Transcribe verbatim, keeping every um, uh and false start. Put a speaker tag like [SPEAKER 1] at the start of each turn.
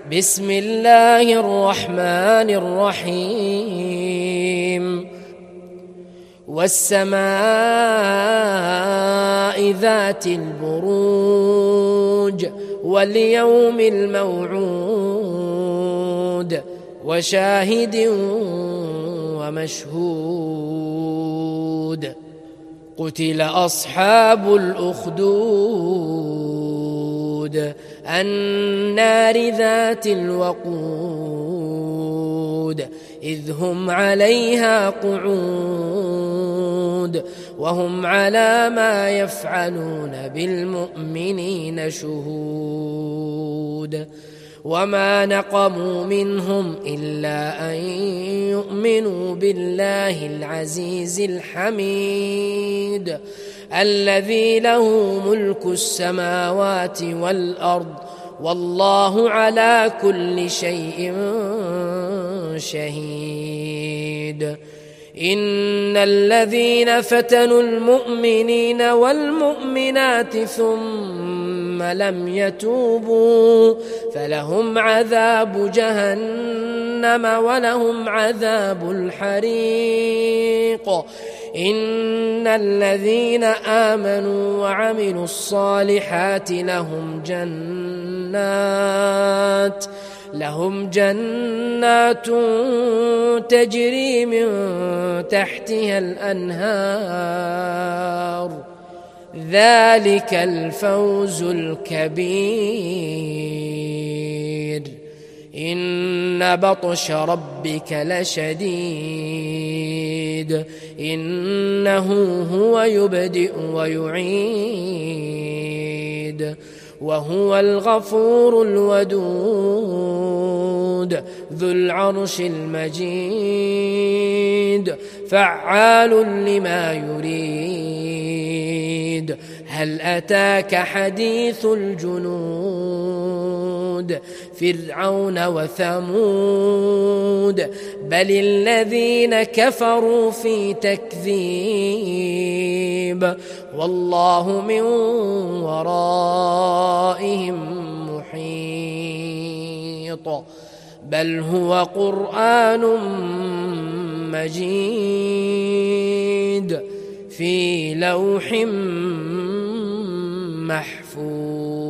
[SPEAKER 1] بسم الله الرحمن الرحيم والسماء ذات البروج واليوم الموعود وشاهد ومشهود قتل أصحاب الأخدود النار ذات الوقود إذ هم عليها قعود وهم على ما يفعلون بالمؤمنين شهود وما نقموا منهم إلا أن يؤمنوا بالله العزيز الحميد الذي له ملك السماوات والأرض والله على كل شيء شهيد إن الذين فتنوا المؤمنين والمؤمنات ثم لم يتوبوا فلهم عذاب جهنم ولهم عذاب الحريق إن الذين آمنوا وعملوا الصالحات لهم جنات لهم جنات تجري من تحتها الأنهار ذلك الفوز الكبير إن بطش ربك لشديد إنه هو يبدئ ويعيد وهو الغفور الودود ذو العرش المجيد فعال لما يريد هل أتاك حديث الجنود فرعون وثمود بل الذين كفروا في تكذيب والله من ورائهم محيط بل هو قرآن مجيد في لوح محفوظ.